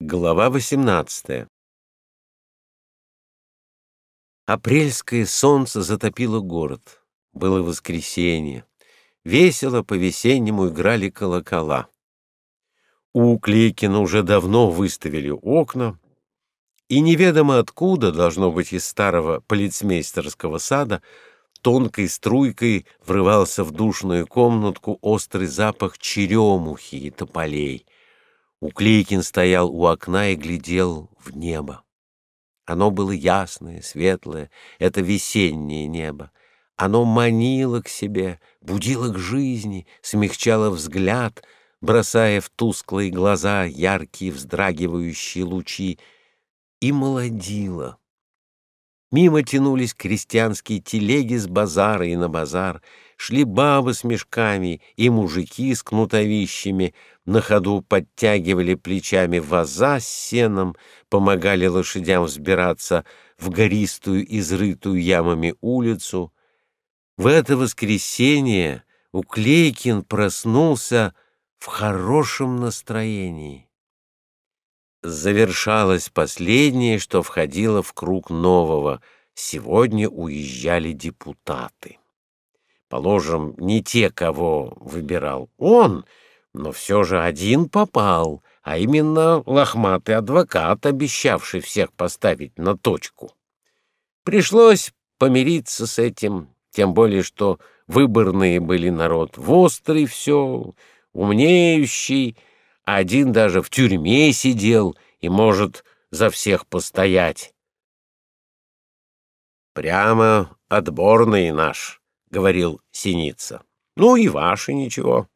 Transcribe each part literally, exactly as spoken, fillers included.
Глава восемнадцатая. Апрельское солнце затопило город. Было воскресенье. Весело по-весеннему играли колокола. У Клейкина уже давно выставили окна, и неведомо откуда, должно быть из старого полицмейстерского сада, тонкой струйкой врывался в душную комнатку острый запах черемухи и тополей. Уклейкин стоял у окна и глядел в небо. Оно было ясное, светлое, это весеннее небо. Оно манило к себе, будило к жизни, смягчало взгляд, бросая в тусклые глаза яркие вздрагивающие лучи, и молодило. Мимо тянулись крестьянские телеги с базара и на базар, шли бабы с мешками и мужики с кнутовищами, на ходу подтягивали плечами ваза с сеном, помогали лошадям взбираться в гористую, изрытую ямами улицу. В это воскресенье Уклейкин проснулся в хорошем настроении. Завершалось последнее, что входило в круг нового. Сегодня уезжали депутаты. Положим, не те, кого выбирал он, но все же один попал, а именно лохматый адвокат, обещавший всех поставить на точку. Пришлось помириться с этим, тем более, что выборные были народ вострый все, умнеющий, а один даже в тюрьме сидел и может за всех постоять. «Прямо отборный наш», — говорил Синица. «Ну и ваши ничего».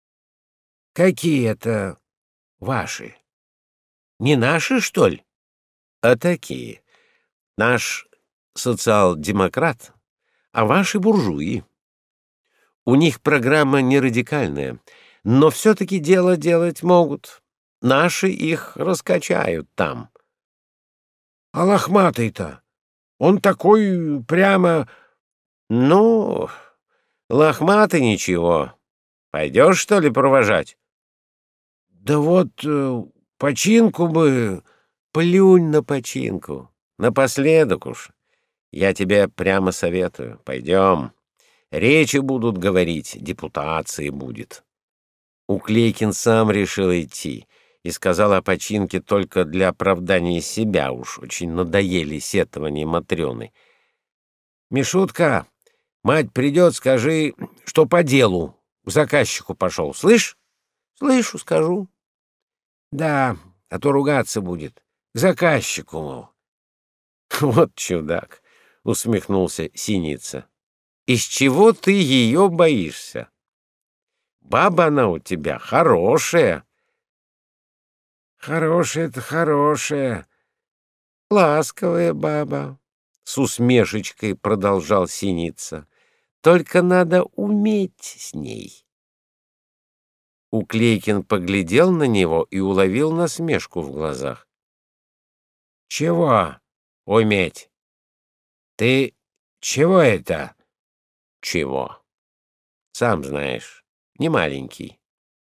«Какие это ваши? Не наши, что ли?» «А такие. Наш социал-демократ, а ваши буржуи. У них программа не радикальная, но все-таки дело делать могут. Наши их раскачают там». «А лохматый-то? Он такой прямо...» «Ну, лохматый ничего. Пойдешь, что ли, провожать?» «Да вот э, починку бы...» «Плюнь на починку. Напоследок уж. Я тебе прямо советую. Пойдем. Речи будут говорить, депутации будет». Уклейкин сам решил идти и сказал о починке только для оправдания себя, уж очень надоели сетования Матрёны. «Мишутка, мать придет, скажи, что по делу к заказчику пошел. Слышь?» «Слышу, скажу». «Да, а то ругаться будет. К заказчику, мол». «Вот чудак», — усмехнулся Синица. «Из чего ты ее боишься? Баба она у тебя хорошая». «Хорошая-то хорошая. Ласковая баба», — с усмешечкой продолжал Синица. «Только надо уметь с ней». Уклейкин поглядел на него и уловил насмешку в глазах. «Чего уметь? Ты чего это?» «Чего? Сам знаешь, не маленький».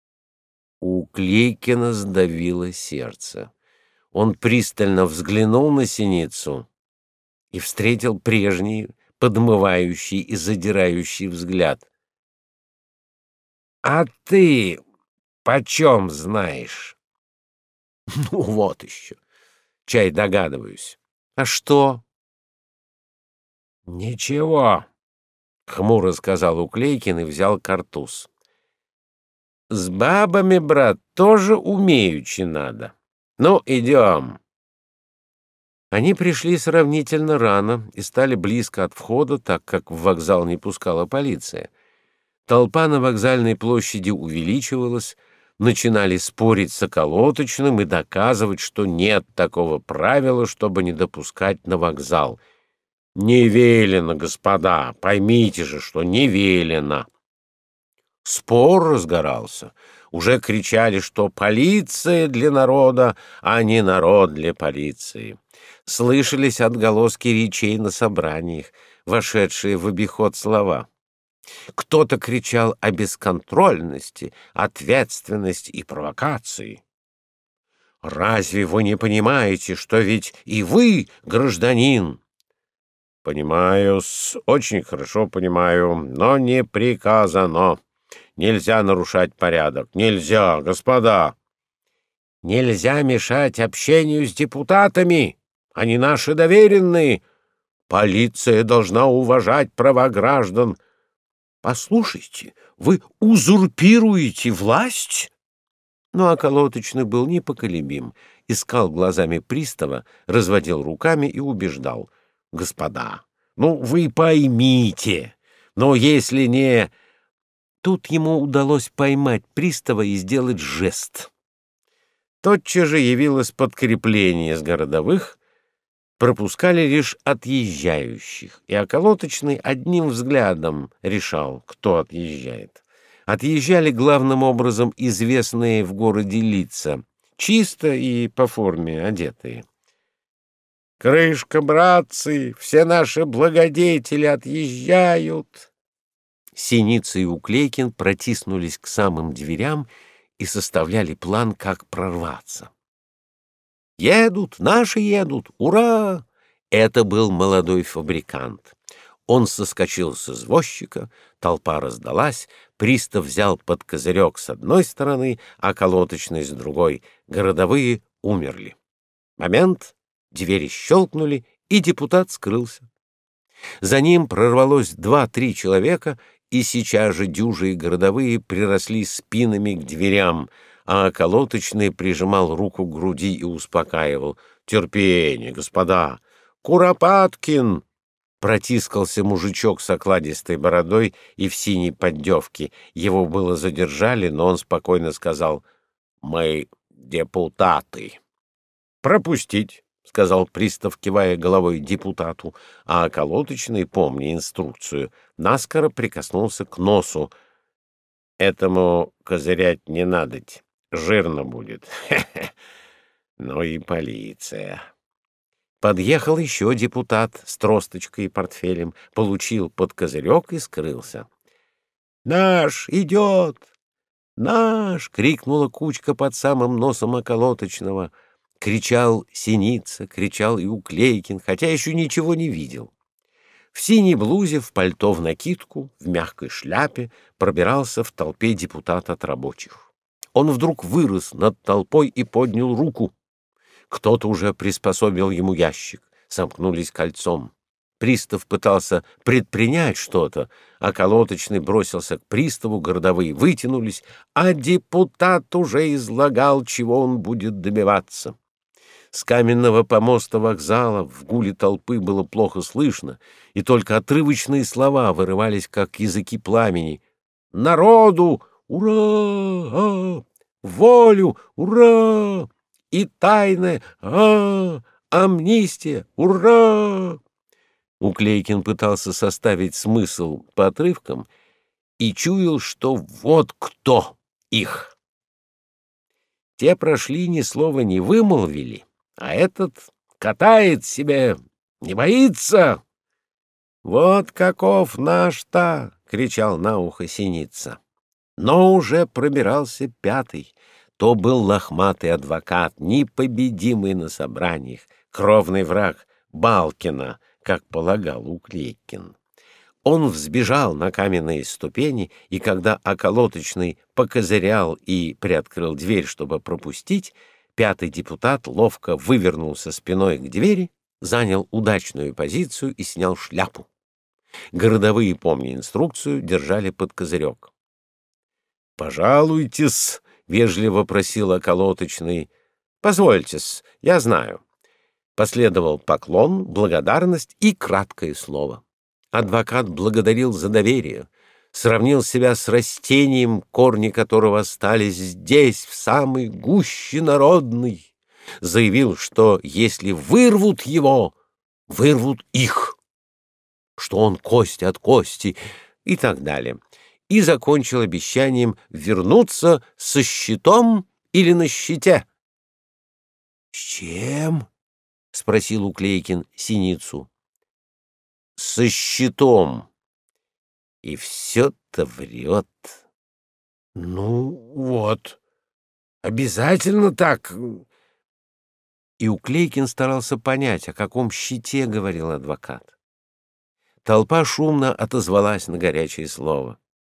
У Клейкина сдавило сердце. Он пристально взглянул на Синицу и встретил прежний, подмывающий и задирающий взгляд. «А ты почем знаешь?» «Ну, вот еще. Чай догадываюсь. А что?» «Ничего», — хмуро сказал Уклейкин и взял картуз. «С бабами, брат, тоже умеючи надо. Ну, идем». Они пришли сравнительно рано и стали близко от входа, так как в вокзал не пускала полиция. Толпа на вокзальной площади увеличивалась, начинали спорить с околоточным и доказывать, что нет такого правила, чтобы не допускать на вокзал. «Не велено, господа, поймите же, что не велено». Спор разгорался. Уже кричали, что полиция для народа, а не народ для полиции. Слышались отголоски речей на собраниях, вошедшие в обиход слова. Кто-то кричал о бесконтрольности, ответственности и провокации. Разве вы не понимаете, что ведь и вы гражданин? Понимаю-с, очень хорошо понимаю, но не приказано. Нельзя нарушать порядок. Нельзя, господа. Нельзя мешать общению с депутатами. Они наши доверенные. Полиция должна уважать права граждан. Послушайте, вы узурпируете власть? Но околоточный был непоколебим, искал глазами пристава, разводил руками и убеждал: господа, ну вы поймите, но если не... Тут ему удалось поймать пристава и сделать жест. Тотчас же явилось подкрепление с городовых, пропускали лишь отъезжающих, и околоточный одним взглядом решал, кто отъезжает. Отъезжали главным образом известные в городе лица, чисто и по форме одетые. «Крышка, братцы, все наши благодетели отъезжают!» Синица и Уклейкин протиснулись к самым дверям и составляли план, как прорваться. «Едут, наши едут! Ура!» Это был молодой фабрикант. Он соскочил с извозчика, толпа раздалась, пристав взял под козырек с одной стороны, а колоточный с другой. Городовые умерли. Момент, двери щелкнули, и депутат скрылся. За ним прорвалось два-три человека, и сейчас же дюжи и городовые приросли спинами к дверям, а околоточный прижимал руку к груди и успокаивал: «Терпение, господа! Куропаткин!» Протискался мужичок с окладистой бородой и в синей поддевке. Его было задержали, но он спокойно сказал: «Мы депутаты». «Пропустить», — сказал пристав, кивая головой депутату, а околоточный, помня инструкцию, наскоро прикоснулся к носу. «Этому козырять не надоть, жирно будет. Хе-хе. Ну и полиция». Подъехал еще депутат с тросточкой и портфелем, получил под козырек и скрылся. «Наш идет! Наш!» — крикнула кучка под самым носом околоточного. Кричал Синица, кричал и Уклейкин, хотя еще ничего не видел. В синей блузе, в пальто в накидку, в мягкой шляпе пробирался в толпе депутат от рабочих. Он вдруг вырос над толпой и поднял руку. Кто-то уже приспособил ему ящик, сомкнулись кольцом. Пристав пытался предпринять что-то, а колоточный бросился к приставу, городовые вытянулись, а депутат уже излагал, чего он будет добиваться. С каменного помоста вокзала в гуле толпы было плохо слышно, и только отрывочные слова вырывались, как языки пламени. «Народу! Ура! Волю! Ура! И тайное! А! Амнистия! Ура!» Уклейкин пытался составить смысл по отрывкам и чуял, что вот кто их. Те прошли, ни слова не вымолвили, а этот катает себе, не боится. «Вот каков наш-то!» — кричал на ухо Синица. Но уже пробирался пятый. То был лохматый адвокат, непобедимый на собраниях, кровный враг Балкина, как полагал Уклейкин. Он взбежал на каменные ступени, и когда околоточный покозырял и приоткрыл дверь, чтобы пропустить, пятый депутат ловко вывернулся спиной к двери, занял удачную позицию и снял шляпу. Городовые, помня инструкцию, держали под козырек. «Пожалуйтесь», — вежливо просил околоточный. «Позвольте-с, я знаю». Последовал поклон, благодарность и краткое слово. Адвокат благодарил за доверие, сравнил себя с растением, корни которого остались здесь, в самой гуще народной, заявил, что если вырвут его, вырвут их, что он кость от кости и так далее, и закончил обещанием вернуться со щитом или на щите. — С чем? — спросил Уклейкин Синицу. — Со щитом. И все-то врет. — Ну вот, обязательно так. И Уклейкин старался понять, о каком щите говорил адвокат. Толпа шумно отозвалась на горячее слово.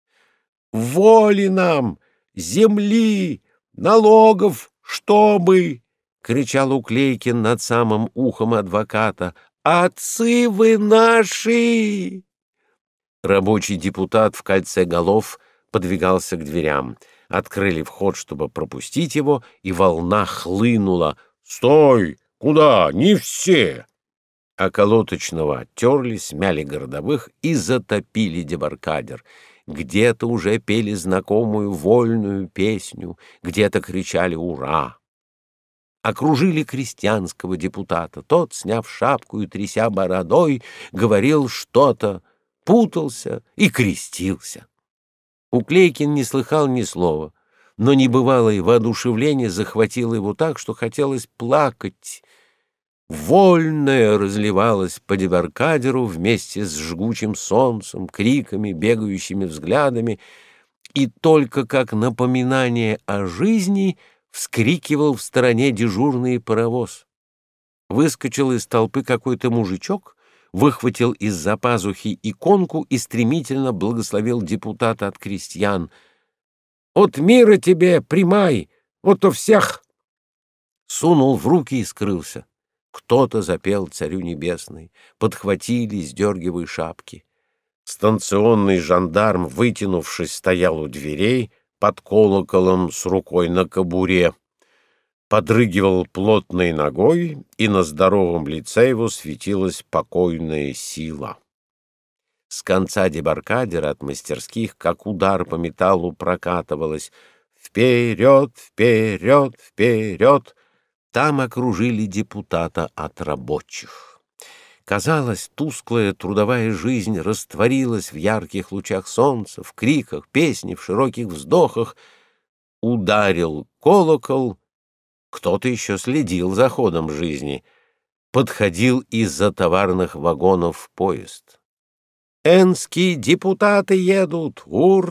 «Воли нам! Земли! Налогов! Чтобы!» — кричал Уклейкин над самым ухом адвоката. «Отцы вы наши!» Рабочий депутат в кольце голов подвигался к дверям. Открыли вход, чтобы пропустить его, и волна хлынула. «Стой! Куда? Не все!» Околоточного оттерли, смяли городовых и затопили дебаркадер. Где-то уже пели знакомую вольную песню, где-то кричали «Ура!». Окружили крестьянского депутата. Тот, сняв шапку и тряся бородой, говорил что-то, путался и крестился. Уклейкин не слыхал ни слова, но небывалое воодушевление захватило его так, что хотелось плакать. Вольное разливалось по дебаркадеру вместе с жгучим солнцем, криками, бегающими взглядами, и только как напоминание о жизни вскрикивал в стороне дежурный паровоз. Выскочил из толпы какой-то мужичок, выхватил из-за пазухи иконку и стремительно благословил депутата от крестьян. «От мира тебе, примай, от у всех!» Сунул в руки и скрылся. Кто-то запел Царю Небесной, подхватили, сдергивая шапки. Станционный жандарм, вытянувшись, стоял у дверей под колоколом с рукой на кобуре, подрыгивал плотной ногой, и на здоровом лице его светилась покойная сила. С конца дебаркадера от мастерских, как удар по металлу, прокатывалось «Вперед, вперед, вперед!». Там окружили депутата от рабочих. Казалось, тусклая трудовая жизнь растворилась в ярких лучах солнца, в криках, песне, в широких вздохах. Ударил колокол. Кто-то еще следил за ходом жизни. Подходил из-за товарных вагонов поезд. «Энские депутаты едут!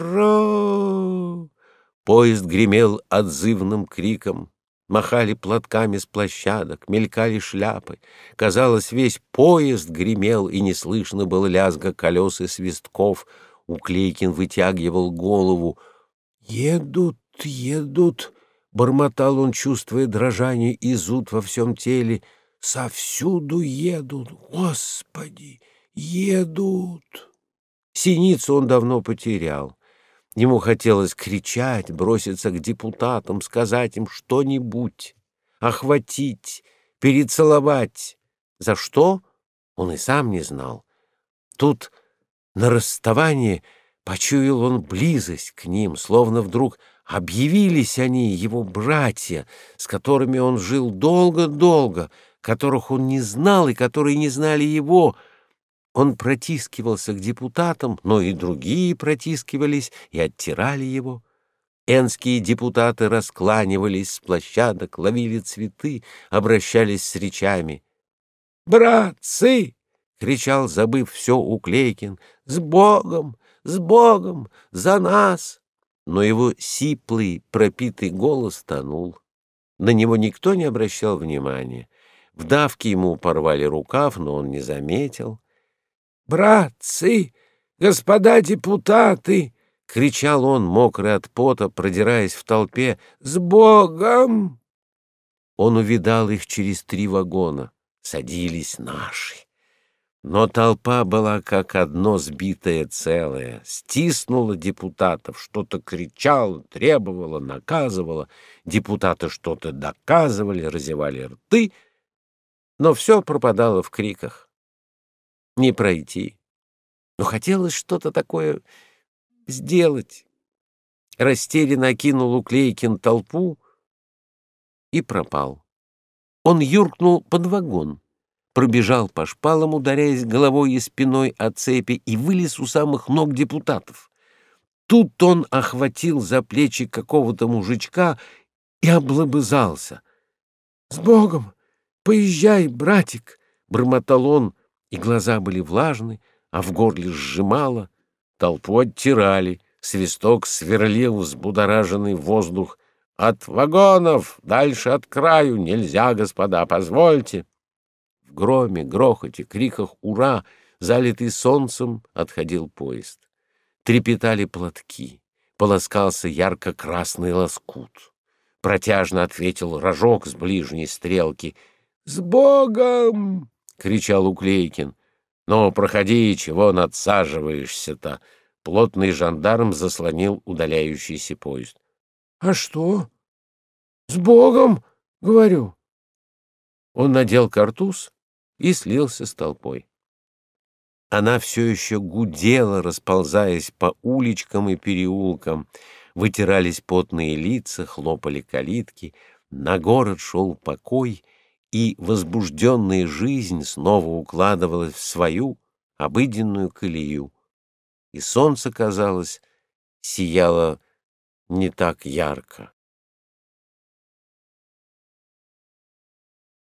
Ура!» Поезд гремел отзывным криком. Махали платками с площадок, мелькали шляпы. Казалось, весь поезд гремел, и не слышно было лязга колес и свистков. Уклейкин вытягивал голову. «Едут, едут!» — бормотал он, чувствуя дрожание и зуд во всем теле. «Совсюду едут! Господи, едут!» Синицу он давно потерял. Ему хотелось кричать, броситься к депутатам, сказать им что-нибудь, охватить, перецеловать. За что? Он и сам не знал. Тут на расставании почуял он близость к ним, словно вдруг объявились они, его братья, с которыми он жил долго-долго, которых он не знал и которые не знали его. Он протискивался к депутатам, но и другие протискивались и оттирали его. Энские депутаты раскланивались с площадок, ловили цветы, обращались с речами. «Братцы!» — кричал, забыв все, Уклейкин. «С Богом! С Богом! За нас!» Но его сиплый, пропитый голос тонул. На него никто не обращал внимания. В давке ему порвали рукав, но он не заметил. «Братцы! Господа депутаты!» — кричал он, мокрый от пота, продираясь в толпе. «С Богом!» Он увидал их через три вагона. Садились наши. Но толпа была как одно сбитое целое. Стиснула депутатов, что-то кричала, требовала, наказывала. Депутаты что-то доказывали, разевали рты. Но все пропадало в криках. Не пройти. Но хотелось что-то такое сделать. Растерянно окинул Уклейкин толпу и пропал. Он юркнул под вагон, пробежал по шпалам, ударяясь головой и спиной о цепи, и вылез у самых ног депутатов. Тут он охватил за плечи какого-то мужичка и облобызался. «С Богом! Поезжай, братик!» — бормотал он, и глаза были влажны, а в горле сжимало. Толпу оттирали, свисток сверлил взбудораженный воздух. От вагонов, дальше от краю, нельзя, господа, позвольте. В громе, грохоте, криках «Ура!», залитый солнцем, отходил поезд. Трепетали платки, полоскался ярко-красный лоскут. Протяжно ответил рожок с ближней стрелки. «С Богом!» — кричал Уклейкин. «Ну, проходи, чего надсаживаешься-то?» Плотный жандарм заслонил удаляющийся поезд. «А что? С Богом, говорю». Он надел картуз и слился с толпой. Она все еще гудела, расползаясь по уличкам и переулкам. Вытирались потные лица, хлопали калитки. На город шел покой, и возбужденная жизнь снова укладывалась в свою обыденную колею. И солнце, казалось, сияло не так ярко.